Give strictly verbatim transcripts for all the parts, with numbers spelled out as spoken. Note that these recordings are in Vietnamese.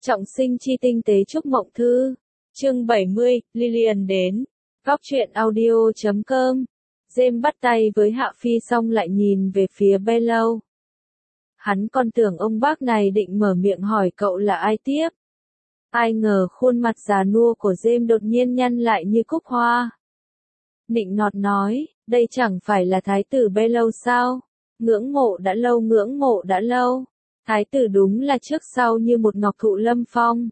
Trọng sinh chi tinh tế chúc mộng thư. Chương bảy mươi, Lillian đến. Góc truyện audio chấm com. James bắt tay với Hạ Phi xong lại nhìn về phía Bellew. Hắn còn tưởng ông bác này định mở miệng hỏi cậu là ai tiếp. Ai ngờ khuôn mặt già nua của James đột nhiên nhăn lại như cúc hoa. Nịnh nọt nói, đây chẳng phải là thái tử Bellew sao? Ngưỡng mộ đã lâu ngưỡng mộ đã lâu. Thái tử đúng là trước sau như một ngọc thụ lâm phong.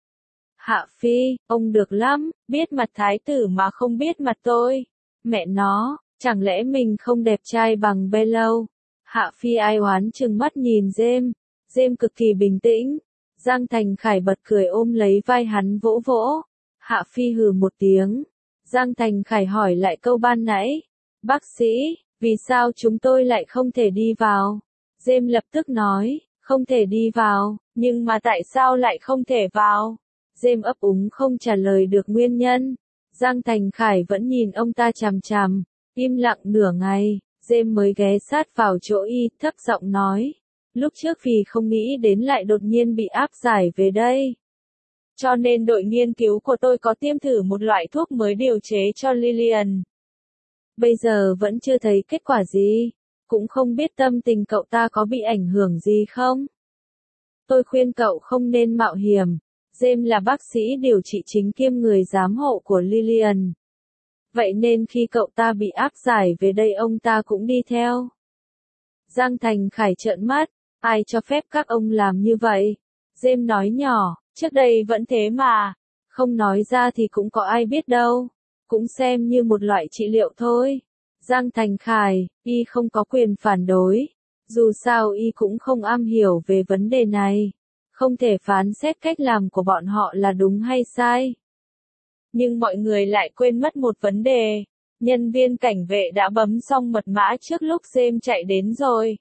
Hạ Phi, ông được lắm, biết mặt thái tử mà không biết mặt tôi. Mẹ nó, chẳng lẽ mình không đẹp trai bằng Bellew? Hạ Phi ai oán trừng mắt nhìn James. James cực kỳ bình tĩnh. Giang Thành Khải bật cười ôm lấy vai hắn vỗ vỗ. Hạ Phi hừ một tiếng. Giang Thành Khải hỏi lại câu ban nãy. Bác sĩ, vì sao chúng tôi lại không thể đi vào? James lập tức nói. Không thể đi vào, nhưng mà tại sao lại không thể vào? James ấp úng không trả lời được nguyên nhân. Giang Thành Khải vẫn nhìn ông ta chằm chằm, im lặng nửa ngày, James mới ghé sát vào chỗ y, thấp giọng nói. Lúc trước vì không nghĩ đến lại đột nhiên bị áp giải về đây. Cho nên đội nghiên cứu của tôi có tiêm thử một loại thuốc mới điều chế cho Lillian. Bây giờ vẫn chưa thấy kết quả gì. Cũng không biết tâm tình cậu ta có bị ảnh hưởng gì không? Tôi khuyên cậu không nên mạo hiểm. James là bác sĩ điều trị chính kiêm người giám hộ của Lillian. Vậy nên khi cậu ta bị áp giải về đây ông ta cũng đi theo. Giang Thành Khải trợn mắt. Ai cho phép các ông làm như vậy? James nói nhỏ, trước đây vẫn thế mà. Không nói ra thì cũng có ai biết đâu. Cũng xem như một loại trị liệu thôi. Giang Thành Khải, y không có quyền phản đối. Dù sao y cũng không am hiểu về vấn đề này. Không thể phán xét cách làm của bọn họ là đúng hay sai. Nhưng mọi người lại quên mất một vấn đề. Nhân viên cảnh vệ đã bấm xong mật mã trước lúc James chạy đến rồi.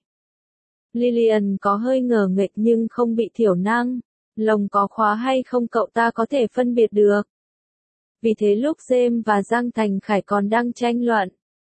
Lillian có hơi ngờ nghệch nhưng không bị thiểu năng. Lồng có khóa hay không cậu ta có thể phân biệt được. Vì thế lúc James và Giang Thành Khải còn đang tranh luận.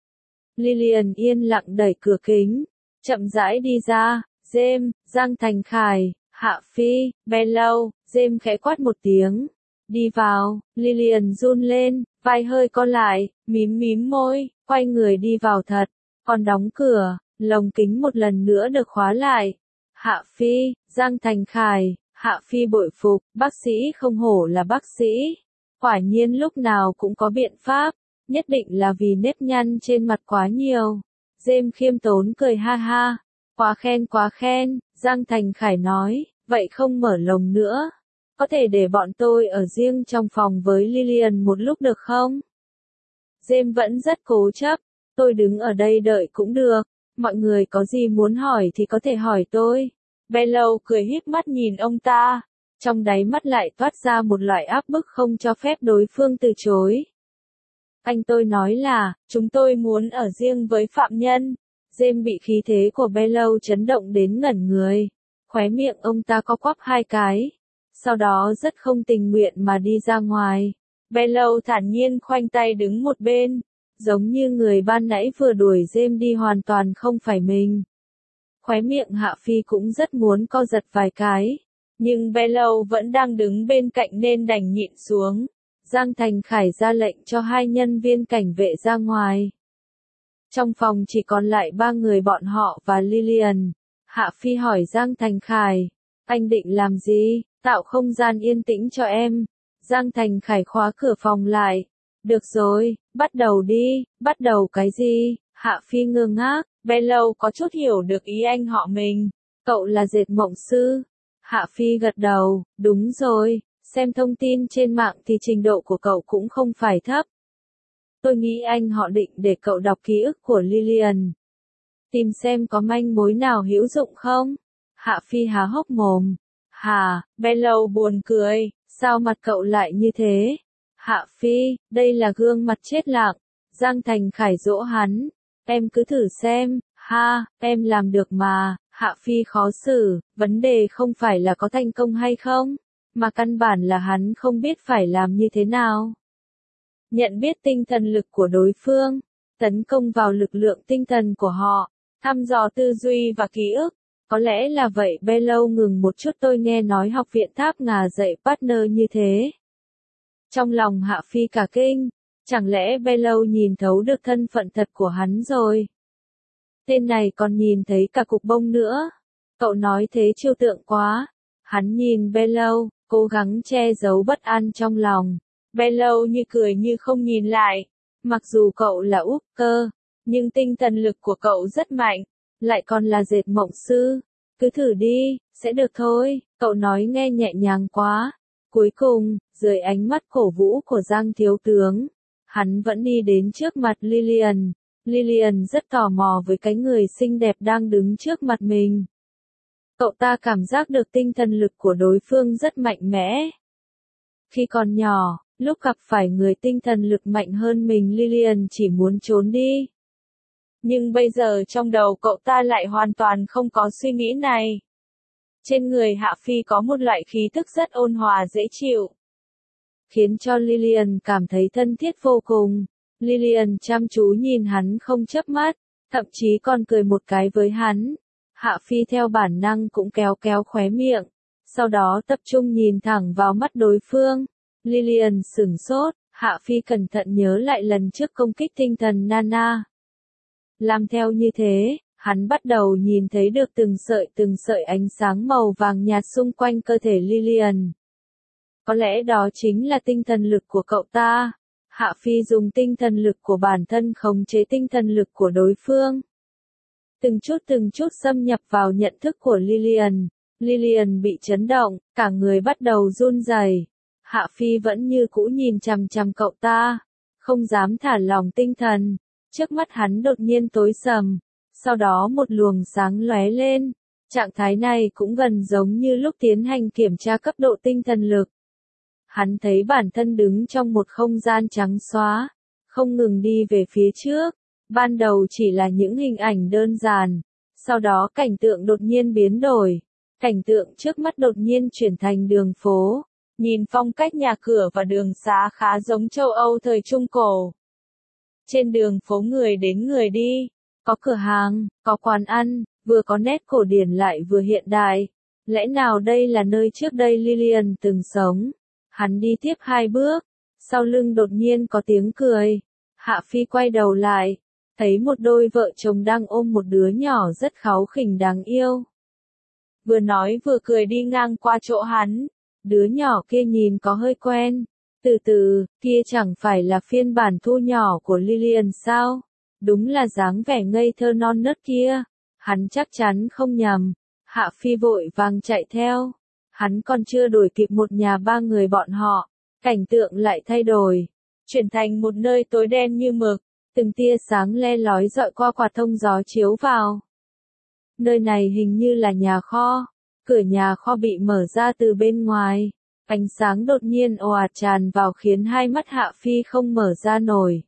Lillian yên lặng đẩy cửa kính, chậm rãi đi ra. James, Giang Thành Khải, Hạ Phi, Bellew. James khẽ quát một tiếng. Đi vào. Lillian run lên, vai hơi co lại, mím mím môi, quay người đi vào thật. Còn đóng cửa, lồng kính một lần nữa được khóa lại. Hạ Phi, Giang Thành Khải, Hạ Phi bội phục, bác sĩ không hổ là bác sĩ. Quả nhiên lúc nào cũng có biện pháp. Nhất định là vì nếp nhăn trên mặt quá nhiều. James khiêm tốn cười ha ha. Quá khen quá khen, Giang Thành Khải nói, vậy không mở lồng nữa. Có thể để bọn tôi ở riêng trong phòng với Lillian một lúc được không? James vẫn rất cố chấp, tôi đứng ở đây đợi cũng được. Mọi người có gì muốn hỏi thì có thể hỏi tôi. Bellew cười híp mắt nhìn ông ta. Trong đáy mắt lại toát ra một loại áp bức không cho phép đối phương từ chối. Anh tôi nói là, chúng tôi muốn ở riêng với phạm nhân. James bị khí thế của Bellew chấn động đến ngẩn người. Khóe miệng ông ta co quắp hai cái. Sau đó rất không tình nguyện mà đi ra ngoài. Bellew thản nhiên khoanh tay đứng một bên. Giống như người ban nãy vừa đuổi James đi hoàn toàn không phải mình. Khóe miệng Hạ Phi cũng rất muốn co giật vài cái. Nhưng Bellew vẫn đang đứng bên cạnh nên đành nhịn xuống. Giang Thành Khải ra lệnh cho hai nhân viên cảnh vệ ra ngoài. Trong phòng chỉ còn lại ba người bọn họ và Lillian. Hạ Phi hỏi Giang Thành Khải. Anh định làm gì? Tạo không gian yên tĩnh cho em. Giang Thành Khải khóa cửa phòng lại. Được rồi, bắt đầu đi. Bắt đầu cái gì? Hạ Phi ngơ ngác. Bellew có chút hiểu được ý anh họ mình. Cậu là dệt mộng sư. Hạ Phi gật đầu. Đúng rồi. Xem thông tin trên mạng thì trình độ của cậu cũng không phải thấp. Tôi nghĩ anh họ định để cậu đọc ký ức của Lillian. Tìm xem có manh mối nào hữu dụng không? Hạ Phi há hốc mồm. Hà, Bellew buồn cười, sao mặt cậu lại như thế? Hạ Phi, đây là gương mặt chết lặng. Giang Thành Khải dỗ hắn. Em cứ thử xem, ha, em làm được mà. Hạ Phi khó xử, vấn đề không phải là có thành công hay không. Mà căn bản là hắn không biết phải làm như thế nào. Nhận biết tinh thần lực của đối phương, tấn công vào lực lượng tinh thần của họ, thăm dò tư duy và ký ức, Có lẽ là vậy. Bellow ngừng một chút. Tôi nghe nói học viện Tháp Ngà dạy partner như thế. Trong lòng Hạ Phi cả kinh. Chẳng lẽ Bellow nhìn thấu được thân phận thật của hắn rồi? Tên này còn nhìn thấy cả cục bông nữa. Cậu nói thế trừu tượng quá. Hắn nhìn Bellow, cố gắng che giấu bất an trong lòng. Bellow như cười như không nhìn lại. Mặc dù cậu là úp cơ, nhưng tinh thần lực của cậu rất mạnh, lại còn là dệt mộng sư. Cứ thử đi, sẽ được thôi, cậu nói nghe nhẹ nhàng quá. Cuối cùng, dưới ánh mắt cổ vũ của Giang thiếu tướng, hắn vẫn đi đến trước mặt Lillian. Lillian rất tò mò với cái người xinh đẹp đang đứng trước mặt mình. Cậu ta cảm giác được tinh thần lực của đối phương rất mạnh mẽ. Khi còn nhỏ, lúc gặp phải người tinh thần lực mạnh hơn mình, Lillian chỉ muốn trốn đi. Nhưng bây giờ trong đầu cậu ta lại hoàn toàn không có suy nghĩ này. Trên người Hạ Phi có một loại khí tức rất ôn hòa dễ chịu, khiến cho Lillian cảm thấy thân thiết vô cùng. Lillian chăm chú nhìn hắn không chớp mắt, thậm chí còn cười một cái với hắn. Hạ Phi theo bản năng cũng kéo kéo khóe miệng, sau đó tập trung nhìn thẳng vào mắt đối phương. Lillian sửng sốt, Hạ Phi cẩn thận nhớ lại lần trước công kích tinh thần Nana. Làm theo như thế, hắn bắt đầu nhìn thấy được từng sợi từng sợi ánh sáng màu vàng nhạt xung quanh cơ thể Lillian. Có lẽ đó chính là tinh thần lực của cậu ta. Hạ Phi dùng tinh thần lực của bản thân khống chế tinh thần lực của đối phương. Từng chút từng chút xâm nhập vào nhận thức của Lillian. Lillian bị chấn động, cả người bắt đầu run rẩy. Hạ Phi vẫn như cũ nhìn chằm chằm cậu ta, không dám thả lỏng tinh thần. Trước mắt hắn đột nhiên tối sầm, sau đó một luồng sáng lóe lên. Trạng thái này cũng gần giống như lúc tiến hành kiểm tra cấp độ tinh thần lực. Hắn thấy bản thân đứng trong một không gian trắng xóa, không ngừng đi về phía trước. Ban đầu chỉ là những hình ảnh đơn giản, sau đó cảnh tượng đột nhiên biến đổi. Cảnh tượng trước mắt đột nhiên chuyển thành đường phố. Nhìn phong cách nhà cửa và đường xá khá giống châu Âu thời Trung Cổ. Trên đường phố người đến người đi, có cửa hàng, có quán ăn, vừa có nét cổ điển lại vừa hiện đại. Lẽ nào đây là nơi trước đây Lillian từng sống? Hắn đi tiếp hai bước, sau lưng đột nhiên có tiếng cười. Hạ Phi quay đầu lại, thấy một đôi vợ chồng đang ôm một đứa nhỏ rất kháu khỉnh đáng yêu. Vừa nói vừa cười đi ngang qua chỗ hắn. Đứa nhỏ kia nhìn có hơi quen. Từ từ, kia chẳng phải là phiên bản thu nhỏ của Lillian sao? Đúng là dáng vẻ ngây thơ non nớt kia. Hắn chắc chắn không nhầm. Hạ Phi vội vàng chạy theo. Hắn còn chưa đuổi kịp một nhà ba người bọn họ. Cảnh tượng lại thay đổi. Chuyển thành một nơi tối đen như mực. Từng tia sáng le lói dọi qua quạt thông gió chiếu vào. Nơi này hình như là nhà kho. Cửa nhà kho bị mở ra từ bên ngoài. Ánh sáng đột nhiên ồ ạt tràn vào khiến hai mắt Hạ Phi không mở ra nổi.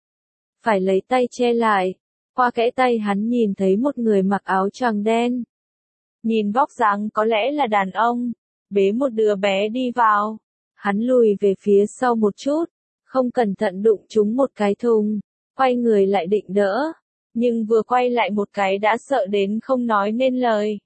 Phải lấy tay che lại. Qua kẽ tay hắn nhìn thấy một người mặc áo choàng đen. Nhìn vóc dáng có lẽ là đàn ông. Bế một đứa bé đi vào. Hắn lùi về phía sau một chút. Không cẩn thận đụng trúng một cái thùng. Quay người lại định đỡ. Nhưng vừa quay lại một cái đã sợ đến không nói nên lời.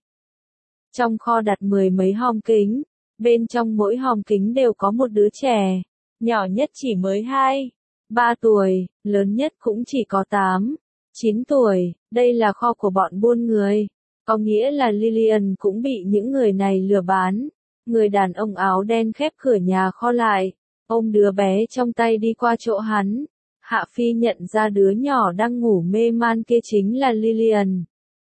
Trong kho đặt mười mấy hòm kính, bên trong mỗi hòm kính đều có một đứa trẻ, nhỏ nhất chỉ mới hai, ba tuổi, lớn nhất cũng chỉ có tám, chín tuổi, đây là kho của bọn buôn người, có nghĩa là Lillian cũng bị những người này lừa bán. Người đàn ông áo đen khép cửa nhà kho lại, ôm đứa bé trong tay đi qua chỗ hắn. Hạ Phi nhận ra đứa nhỏ đang ngủ mê man kia chính là Lillian.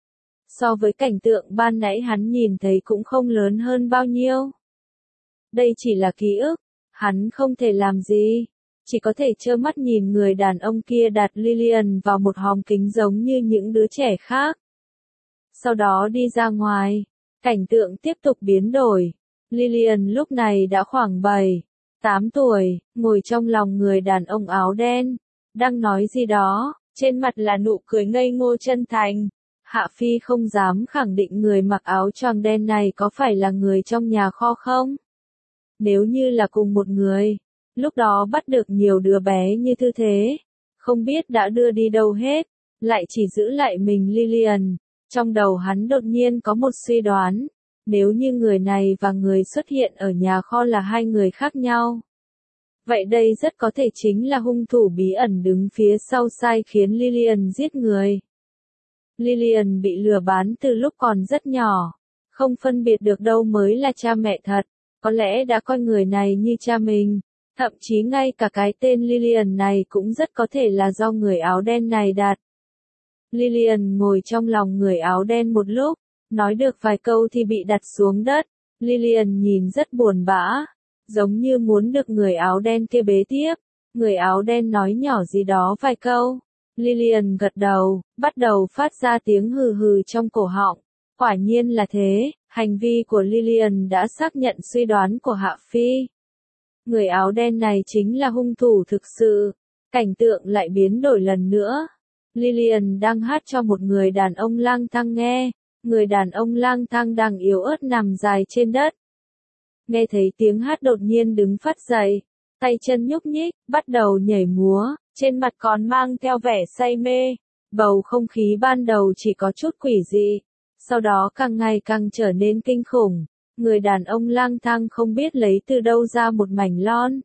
So với cảnh tượng ban nãy hắn nhìn thấy cũng không lớn hơn bao nhiêu. Đây chỉ là ký ức, hắn không thể làm gì, chỉ có thể trơ mắt nhìn người đàn ông kia đặt Lillian vào một hòm kính giống như những đứa trẻ khác. Sau đó đi ra ngoài, cảnh tượng tiếp tục biến đổi. Lillian lúc này đã khoảng bảy, tám tuổi, ngồi trong lòng người đàn ông áo đen, đang nói gì đó, trên mặt là nụ cười ngây ngô chân thành. Hạ Phi không dám khẳng định người mặc áo choàng đen này có phải là người trong nhà kho không? Nếu như là cùng một người, lúc đó bắt được nhiều đứa bé như thư thế, không biết đã đưa đi đâu hết, lại chỉ giữ lại mình Lillian. Trong đầu hắn đột nhiên có một suy đoán, nếu như người này và người xuất hiện ở nhà kho là hai người khác nhau. Vậy đây rất có thể chính là hung thủ bí ẩn đứng phía sau sai khiến Lillian giết người. Lillian bị lừa bán từ lúc còn rất nhỏ, không phân biệt được đâu mới là cha mẹ thật, có lẽ đã coi người này như cha mình, thậm chí ngay cả cái tên Lillian này cũng rất có thể là do người áo đen này đặt. Lillian ngồi trong lòng người áo đen một lúc, nói được vài câu thì bị đặt xuống đất. Lillian nhìn rất buồn bã, giống như muốn được người áo đen kia bế tiếp. Người áo đen nói nhỏ gì đó vài câu. Lillian gật đầu, bắt đầu phát ra tiếng hừ hừ trong cổ họng. Quả nhiên là thế, hành vi của Lillian đã xác nhận suy đoán của Hạ Phi. Người áo đen này chính là hung thủ thực sự. Cảnh tượng lại biến đổi lần nữa. Lillian đang hát cho một người đàn ông lang thang nghe. Người đàn ông lang thang đang yếu ớt nằm dài trên đất. Nghe thấy tiếng hát đột nhiên đứng phát dậy, tay chân nhúc nhích, bắt đầu nhảy múa, trên mặt còn mang theo vẻ say mê. Bầu không khí ban đầu chỉ có chút quỷ dị, sau đó càng ngày càng trở nên kinh khủng. Người đàn ông lang thang không biết lấy từ đâu ra một mảnh lon.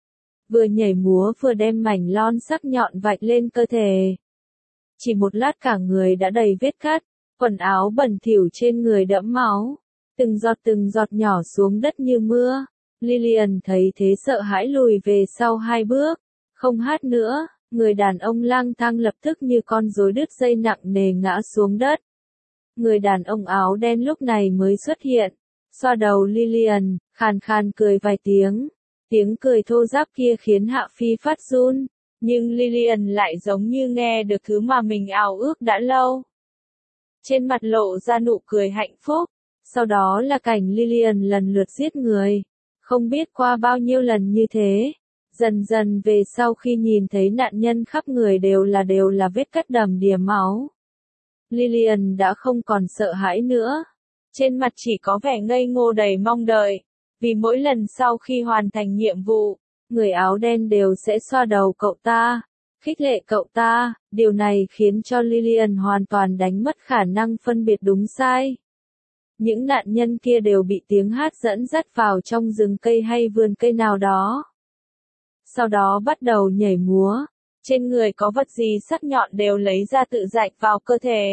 Vừa nhảy múa vừa đem mảnh lon sắc nhọn vạch lên cơ thể. Chỉ một lát cả người đã đầy vết cắt, quần áo bẩn thỉu trên người đẫm máu. Từng giọt từng giọt nhỏ xuống đất như mưa. Lillian thấy thế sợ hãi lùi về sau hai bước. Không hát nữa, người đàn ông lang thang lập tức như con rối đứt dây nặng nề ngã xuống đất. Người đàn ông áo đen lúc này mới xuất hiện, xoa đầu Lillian, khàn khàn cười vài tiếng. Tiếng cười thô ráp kia khiến Hạ Phi phát run, nhưng Lillian lại giống như nghe được thứ mà mình ao ước đã lâu. Trên mặt lộ ra nụ cười hạnh phúc. Sau đó là cảnh Lillian lần lượt giết người. Không biết qua bao nhiêu lần như thế. Dần dần về sau khi nhìn thấy nạn nhân khắp người đều là đều là vết cắt đầm đìa máu. Lillian đã không còn sợ hãi nữa. Trên mặt chỉ có vẻ ngây ngô đầy mong đợi. Vì mỗi lần sau khi hoàn thành nhiệm vụ, người áo đen đều sẽ xoa đầu cậu ta, khích lệ cậu ta. Điều này khiến cho Lillian hoàn toàn đánh mất khả năng phân biệt đúng sai. Những nạn nhân kia đều bị tiếng hát dẫn dắt vào trong rừng cây hay vườn cây nào đó. Sau đó bắt đầu nhảy múa. Trên người có vật gì sắc nhọn đều lấy ra tự rạch vào cơ thể.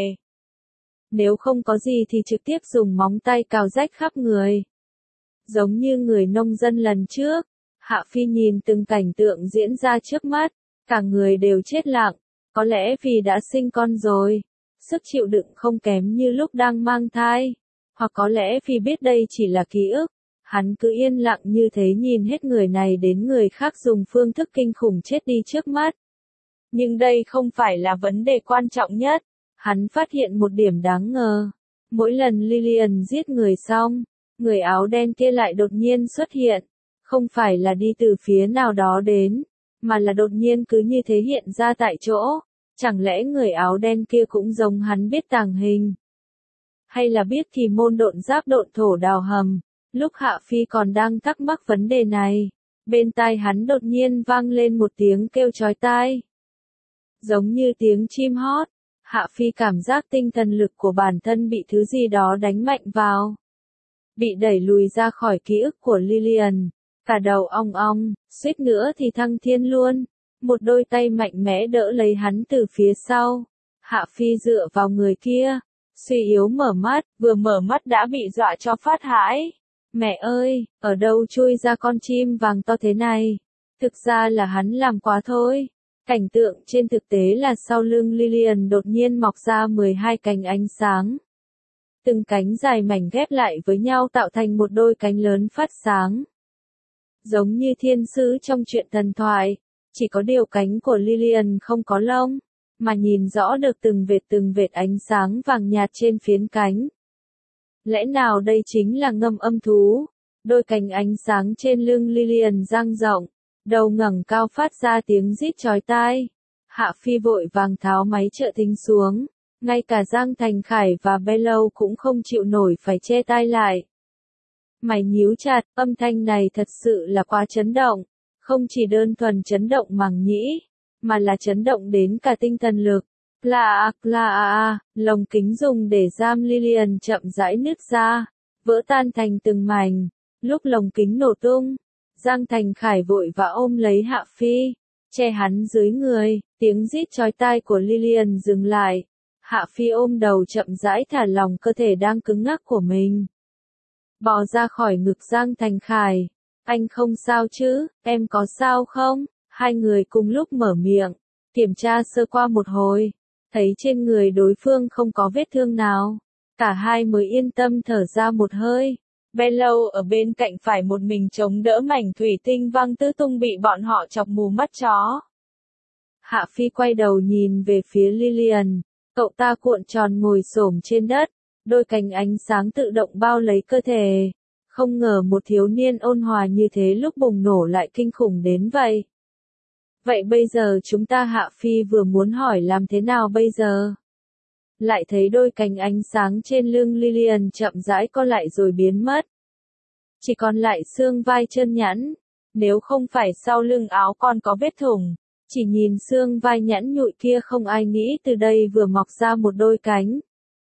Nếu không có gì thì trực tiếp dùng móng tay cào rách khắp người. Giống như người nông dân lần trước, Hạ Phi nhìn từng cảnh tượng diễn ra trước mắt, cả người đều chết lặng. Có lẽ vì đã sinh con rồi, sức chịu đựng không kém như lúc đang mang thai. Hoặc có lẽ vì biết đây chỉ là ký ức, hắn cứ yên lặng như thế nhìn hết người này đến người khác dùng phương thức kinh khủng chết đi trước mắt. Nhưng đây không phải là vấn đề quan trọng nhất. Hắn phát hiện một điểm đáng ngờ. Mỗi lần Lillian giết người xong, người áo đen kia lại đột nhiên xuất hiện. Không phải là đi từ phía nào đó đến, mà là đột nhiên cứ như thế hiện ra tại chỗ. Chẳng lẽ người áo đen kia cũng giống hắn biết tàng hình? Hay là biết kỳ môn độn giáp độn thổ đào hầm? Lúc Hạ Phi còn đang thắc mắc vấn đề này, bên tai hắn đột nhiên vang lên một tiếng kêu chói tai. Giống như tiếng chim hót, Hạ Phi cảm giác tinh thần lực của bản thân bị thứ gì đó đánh mạnh vào. Bị đẩy lùi ra khỏi ký ức của Lillian, cả đầu ong ong, suýt nữa thì thăng thiên luôn. Một đôi tay mạnh mẽ đỡ lấy hắn từ phía sau. Hạ Phi dựa vào người kia, suy yếu mở mắt, vừa mở mắt đã bị dọa cho phát hãi. Mẹ ơi, ở đâu chui ra con chim vàng to thế này? Thực ra là hắn làm quá thôi. Cảnh tượng trên thực tế là sau lưng Lillian đột nhiên mọc ra mười hai cánh ánh sáng. Từng cánh dài mảnh ghép lại với nhau tạo thành một đôi cánh lớn phát sáng. Giống như thiên sứ trong truyện thần thoại, chỉ có điều cánh của Lillian không có lông, mà nhìn rõ được từng vệt từng vệt ánh sáng vàng nhạt trên phiến cánh. Lẽ nào đây chính là ngâm âm thú? Đôi cánh ánh sáng trên lưng Lillian dang rộng, đầu ngẩng cao phát ra tiếng rít chói tai. Hạ Phi vội vàng tháo máy trợ thính xuống, ngay cả Giang Thành Khải và Bello cũng không chịu nổi phải che tai lại. Mày nhíu chặt, âm thanh này thật sự là quá chấn động, không chỉ đơn thuần chấn động màng nhĩ, mà là chấn động đến cả tinh thần lực. Là là à, lồng kính dùng để giam Lillian chậm rãi nứt ra, vỡ tan thành từng mảnh. Lúc lồng kính nổ tung, Giang Thành Khải vội vã ôm lấy Hạ Phi, che hắn dưới người, tiếng rít chói tai của Lillian dừng lại. Hạ Phi ôm đầu chậm rãi thả lỏng cơ thể đang cứng ngắc của mình. Bò ra khỏi ngực Giang Thành Khải. Anh không sao chứ, em có sao không? Hai người cùng lúc mở miệng, kiểm tra sơ qua một hồi, thấy trên người đối phương không có vết thương nào. Cả hai mới yên tâm thở ra một hơi. Bello ở bên cạnh phải một mình chống đỡ mảnh thủy tinh văng tứ tung bị bọn họ chọc mù mắt chó. Hạ Phi quay đầu nhìn về phía Lillian, cậu ta cuộn tròn ngồi xổm trên đất, đôi cánh ánh sáng tự động bao lấy cơ thể. Không ngờ một thiếu niên ôn hòa như thế lúc bùng nổ lại kinh khủng đến vậy. Vậy bây giờ chúng ta Hạ Phi vừa muốn hỏi làm thế nào bây giờ? Lại thấy đôi cánh ánh sáng trên lưng Lillian chậm rãi co lại rồi biến mất. Chỉ còn lại xương vai chân nhẵn, nếu không phải sau lưng áo còn có vết thủng, chỉ nhìn xương vai nhẵn nhụi kia không ai nghĩ từ đây vừa mọc ra một đôi cánh.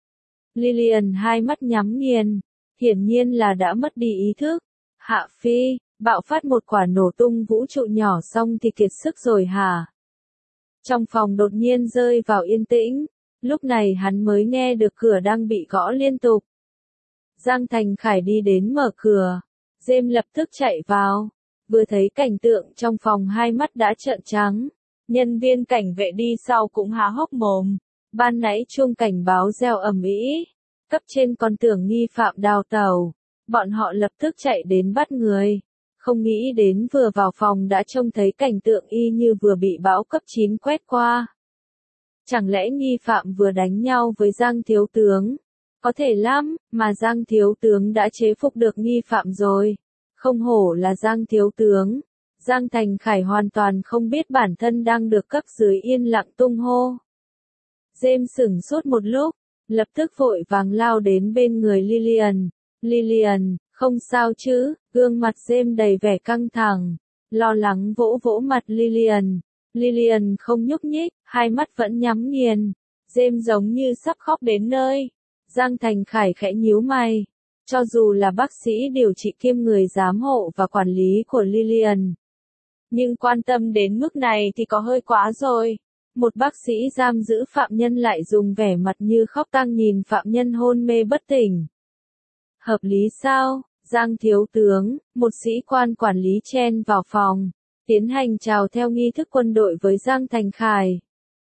Lillian hai mắt nhắm nghiền, hiển nhiên là đã mất đi ý thức. Hạ Phi, bạo phát một quả nổ tung vũ trụ nhỏ xong thì kiệt sức rồi hả? Trong phòng đột nhiên rơi vào yên tĩnh, lúc này hắn mới nghe được cửa đang bị gõ liên tục. Giang Thành Khải đi đến mở cửa, James lập tức chạy vào, vừa thấy cảnh tượng trong phòng hai mắt đã trợn trắng, nhân viên cảnh vệ đi sau cũng há hốc mồm, ban nãy chuông cảnh báo reo ầm ĩ, cấp trên còn tưởng nghi phạm đào tẩu, bọn họ lập tức chạy đến bắt người, không nghĩ đến vừa vào phòng đã trông thấy cảnh tượng y như vừa bị bão cấp chín quét qua. Chẳng lẽ nghi phạm vừa đánh nhau với Giang thiếu tướng? Có thể lắm, mà Giang thiếu tướng đã chế phục được nghi phạm rồi. Không hổ là Giang thiếu tướng. Giang Thành Khải hoàn toàn không biết bản thân đang được cấp dưới yên lặng tung hô. James sửng sốt một lúc, lập tức vội vàng lao đến bên người Lillian. Lillian, không sao chứ? Gương mặt James đầy vẻ căng thẳng, lo lắng vỗ vỗ mặt Lillian. Lillian không nhúc nhích, hai mắt vẫn nhắm nghiền. James giống như sắp khóc đến nơi. Giang Thành Khải khẽ nhíu mày. Cho dù là bác sĩ điều trị kiêm người giám hộ và quản lý của Lillian, nhưng quan tâm đến mức này thì có hơi quá rồi. Một bác sĩ giam giữ phạm nhân lại dùng vẻ mặt như khóc tang nhìn phạm nhân hôn mê bất tỉnh. Hợp lý sao? Giang thiếu tướng, một sĩ quan quản lý chen vào phòng, tiến hành chào theo nghi thức quân đội với Giang Thành Khải.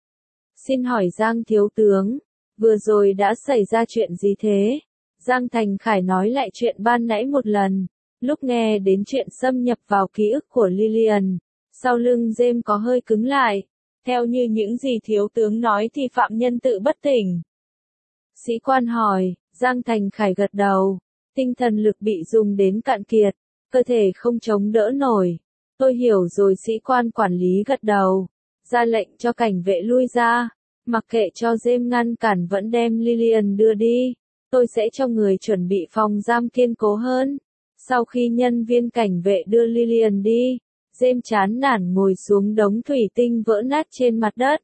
Xin hỏi Giang thiếu tướng, vừa rồi đã xảy ra chuyện gì thế? Giang Thành Khải nói lại chuyện ban nãy một lần, lúc nghe đến chuyện xâm nhập vào ký ức của Lillian, sau lưng James có hơi cứng lại. Theo như những gì thiếu tướng nói thì phạm nhân tự bất tỉnh. Sĩ quan hỏi, Giang Thành Khải gật đầu, tinh thần lực bị dùng đến cạn kiệt, cơ thể không chống đỡ nổi. Tôi hiểu rồi, sĩ quan quản lý gật đầu, ra lệnh cho cảnh vệ lui ra, mặc kệ cho James ngăn cản vẫn đem Lillian đưa đi. Tôi sẽ cho người chuẩn bị phòng giam kiên cố hơn. Sau khi nhân viên cảnh vệ đưa Lillian đi, James chán nản ngồi xuống đống thủy tinh vỡ nát trên mặt đất.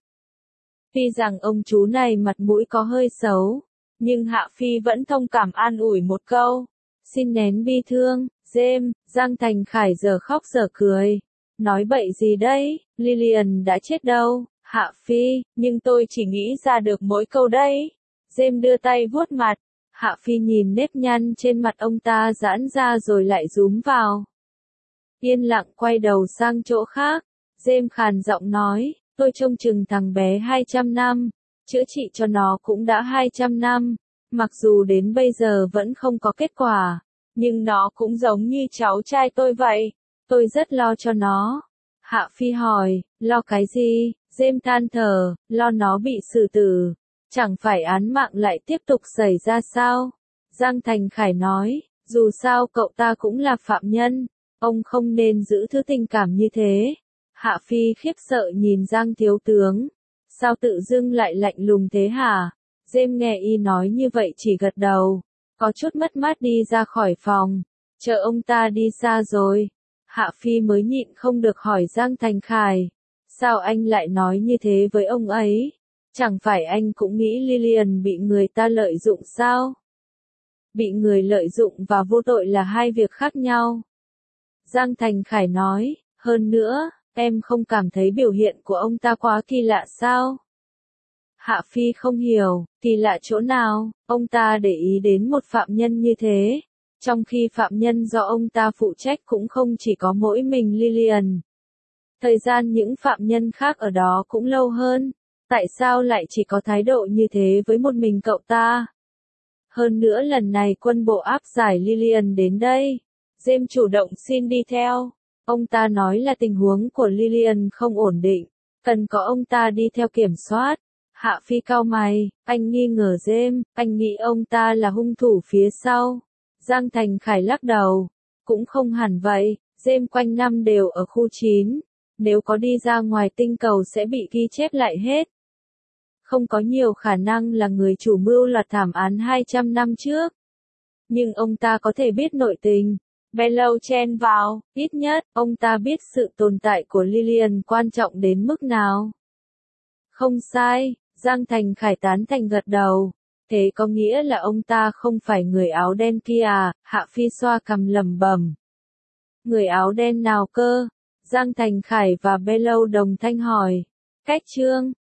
Tuy rằng ông chú này mặt mũi có hơi xấu, nhưng Hạ Phi vẫn thông cảm an ủi một câu. Xin nén bi thương, James. Giang Thành Khải giờ khóc giờ cười. Nói bậy gì đấy, Lillian đã chết đâu, Hạ Phi, nhưng tôi chỉ nghĩ ra được mỗi câu đấy. James đưa tay vuốt mặt. Hạ Phi nhìn nếp nhăn trên mặt ông ta giãn ra rồi lại rúm vào. Yên lặng quay đầu sang chỗ khác. James khàn giọng nói, tôi trông chừng thằng bé hai trăm năm, chữa trị cho nó cũng đã hai trăm năm, mặc dù đến bây giờ vẫn không có kết quả, nhưng nó cũng giống như cháu trai tôi vậy, tôi rất lo cho nó. Hạ Phi hỏi, lo cái gì? James than thở, lo nó bị xử tử. Chẳng phải án mạng lại tiếp tục xảy ra sao? Giang Thành Khải nói, dù sao cậu ta cũng là phạm nhân, ông không nên giữ thứ tình cảm như thế. Hạ Phi khiếp sợ nhìn Giang thiếu tướng, sao tự dưng lại lạnh lùng thế hả? James nghe y nói như vậy chỉ gật đầu, có chút mất mát đi ra khỏi phòng, chờ ông ta đi xa rồi. Hạ Phi mới nhịn không được hỏi Giang Thành Khải, sao anh lại nói như thế với ông ấy? Chẳng phải anh cũng nghĩ Lillian bị người ta lợi dụng sao? Bị người lợi dụng và vô tội là hai việc khác nhau. Giang Thành Khải nói, hơn nữa, em không cảm thấy biểu hiện của ông ta quá kỳ lạ sao? Hạ Phi không hiểu, kỳ lạ chỗ nào, ông ta để ý đến một phạm nhân như thế, trong khi phạm nhân do ông ta phụ trách cũng không chỉ có mỗi mình Lillian. Thời gian những phạm nhân khác ở đó cũng lâu hơn, tại sao lại chỉ có thái độ như thế với một mình cậu ta? Hơn nữa lần này quân bộ áp giải Lillian đến đây, James chủ động xin đi theo. Ông ta nói là tình huống của Lillian không ổn định, cần có ông ta đi theo kiểm soát. Hạ Phi cau mày, anh nghi ngờ James, anh nghĩ ông ta là hung thủ phía sau. Giang Thành Khải lắc đầu, cũng không hẳn vậy, James quanh năm đều ở khu chín, nếu có đi ra ngoài tinh cầu sẽ bị ghi chép lại hết. Không có nhiều khả năng là người chủ mưu loạt thảm án hai trăm năm trước. Nhưng ông ta có thể biết nội tình. Bellew chen vào, ít nhất, ông ta biết sự tồn tại của Lillian quan trọng đến mức nào. Không sai, Giang Thành Khải tán thành gật đầu. Thế có nghĩa là ông ta không phải người áo đen kia à? Hạ Phi xoa cằm lẩm bẩm. Người áo đen nào cơ? Giang Thành Khải và Bellew đồng thanh hỏi. Cách Trương,